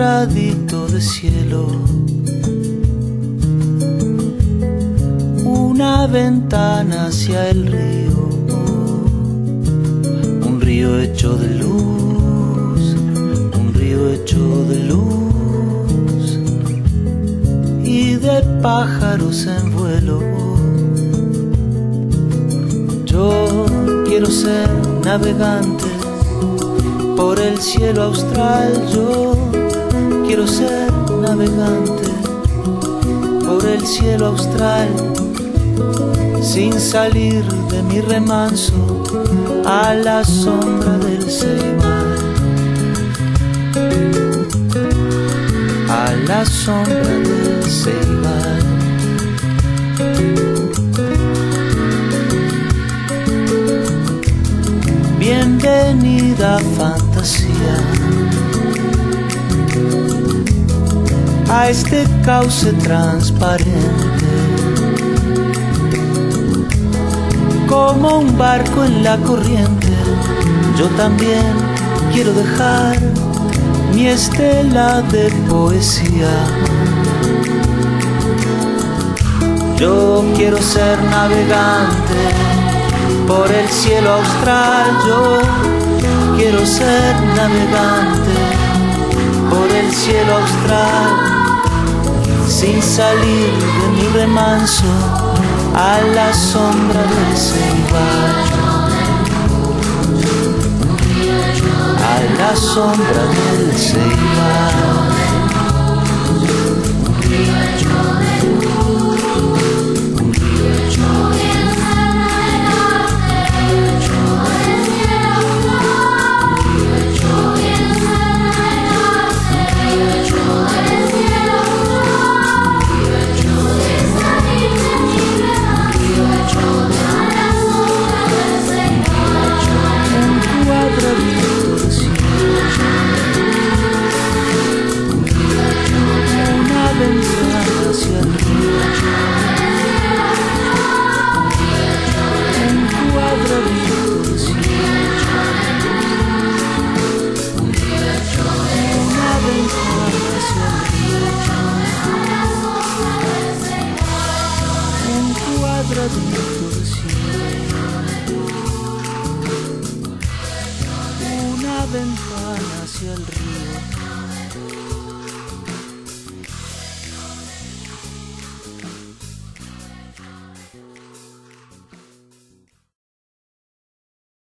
pedacito de cielo, una ventana hacia el río, un río hecho de luz, un río hecho de luz y de pájaros en vuelo. Yo quiero ser navegante por el cielo austral. Yo quiero ser navegante por el cielo austral, sin salir de mi remanso a la sombra del ceibal, a la sombra del ceibal. Bienvenida fantasía a este cauce transparente, como un barco en la corriente. Yo también quiero dejar mi estela de poesía. Yo quiero ser navegante por el cielo austral. Yo quiero ser navegante por el cielo austral, sin salir de mi remanso a la sombra del ceibal, a la sombra del ceibal.